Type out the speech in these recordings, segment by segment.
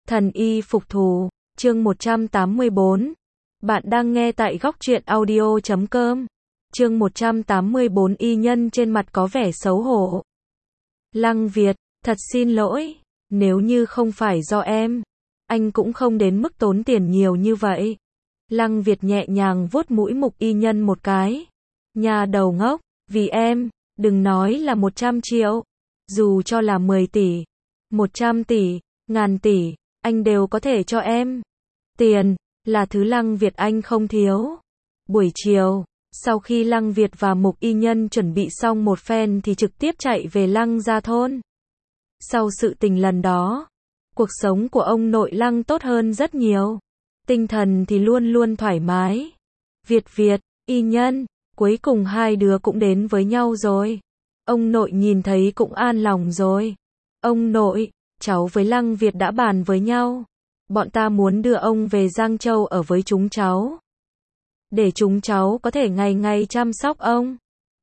Thần y phục thù, chương 184. Bạn đang nghe tại góc truyện audio.com. Chương 184 y nhân trên mặt có vẻ xấu hổ. Lăng Việt, thật xin lỗi, nếu như không phải do em, anh cũng không đến mức tốn tiền nhiều như vậy. Lăng Việt nhẹ nhàng vuốt mũi Mục y nhân một cái. Nhà đầu ngốc, vì em, đừng nói là 100 triệu, dù cho là 10 tỷ, 100 tỷ, ngàn tỷ, anh đều có thể cho em. Tiền, là thứ Lăng Việt anh không thiếu. Buổi chiều, sau khi Lăng Việt và Mục y nhân chuẩn bị xong một phen thì trực tiếp chạy về Lăng gia thôn. Sau sự tình lần đó, cuộc sống của ông nội Lăng tốt hơn rất nhiều. Tinh thần thì luôn luôn thoải mái. Việt, y nhân, cuối cùng hai đứa cũng đến với nhau rồi. Ông nội nhìn thấy cũng an lòng rồi. Ông nội, cháu với Lăng Việt đã bàn với nhau. Bọn ta muốn đưa ông về Giang Châu ở với chúng cháu. Để chúng cháu có thể ngày ngày chăm sóc ông.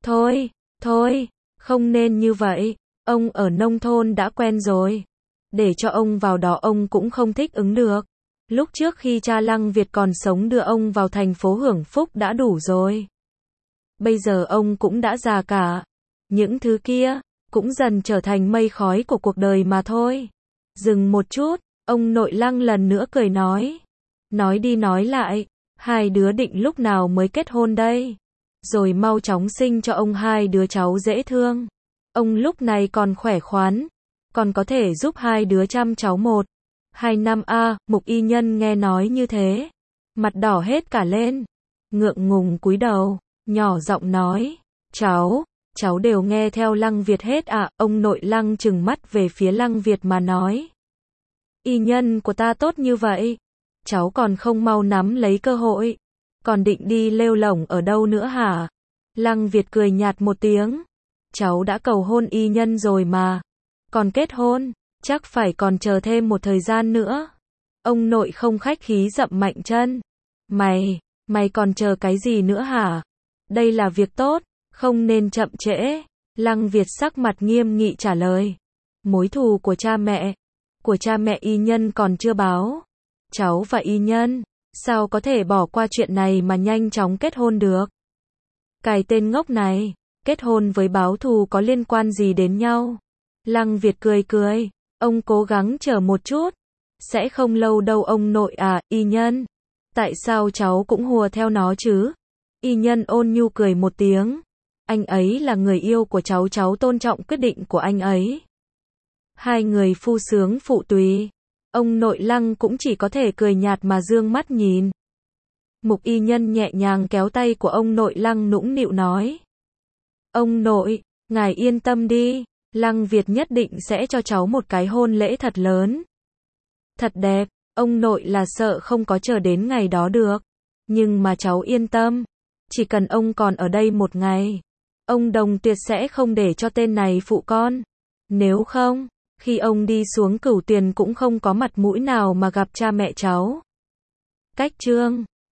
Thôi, không nên như vậy. Ông ở nông thôn đã quen rồi. Để cho ông vào đó ông cũng không thích ứng được. Lúc trước khi cha Lăng Việt còn sống đưa ông vào thành phố hưởng phúc đã đủ rồi. Bây giờ ông cũng đã già cả. Những thứ kia, cũng dần trở thành mây khói của cuộc đời mà thôi. Dừng một chút, ông nội Lăng lần nữa cười nói. Nói đi nói lại, hai đứa định lúc nào mới kết hôn đây? Rồi mau chóng sinh cho ông hai đứa cháu dễ thương. Ông lúc này còn khỏe khoắn, còn có thể giúp hai đứa chăm cháu 1-2 năm a. Mục y nhân nghe nói như thế, mặt đỏ hết cả lên, ngượng ngùng cúi đầu, nhỏ giọng nói, cháu đều nghe theo Lăng Việt hết ạ. Ông nội Lăng trừng mắt về phía Lăng Việt mà nói, y nhân của ta tốt như vậy, cháu còn không mau nắm lấy cơ hội, còn định đi lêu lổng ở đâu nữa hả? Lăng Việt cười nhạt một tiếng, cháu đã cầu hôn y nhân rồi mà, còn kết hôn, chắc phải còn chờ thêm một thời gian nữa. Ông nội không khách khí dậm mạnh chân, mày còn chờ cái gì nữa hả? Đây là việc tốt, không nên chậm trễ. Lăng Việt sắc mặt nghiêm nghị trả lời, mối thù của cha mẹ y nhân còn chưa báo. Cháu và y nhân, sao có thể bỏ qua chuyện này mà nhanh chóng kết hôn được? Cái tên ngốc này, kết hôn với báo thù có liên quan gì đến nhau? Lăng Việt cười, ông cố gắng chờ một chút, sẽ không lâu đâu ông nội à. Y nhân, tại sao cháu cũng hùa theo nó chứ? Y nhân ôn nhu cười một tiếng, anh ấy là người yêu của cháu tôn trọng quyết định của anh ấy. Hai người phu sướng phụ tùy. Ông nội Lăng cũng chỉ có thể cười nhạt mà dương mắt nhìn. Mục y nhân nhẹ nhàng kéo tay của ông nội Lăng nũng nịu nói, ông nội, ngài yên tâm đi, Lăng Việt nhất định sẽ cho cháu một cái hôn lễ thật lớn, thật đẹp. Ông nội là sợ không có chờ đến ngày đó được, nhưng mà cháu yên tâm, chỉ cần ông còn ở đây một ngày, ông Đồng tuyệt sẽ không để cho tên này phụ con. Nếu không, khi ông đi xuống Cửu Tuyền cũng không có mặt mũi nào mà gặp cha mẹ cháu. Cách chương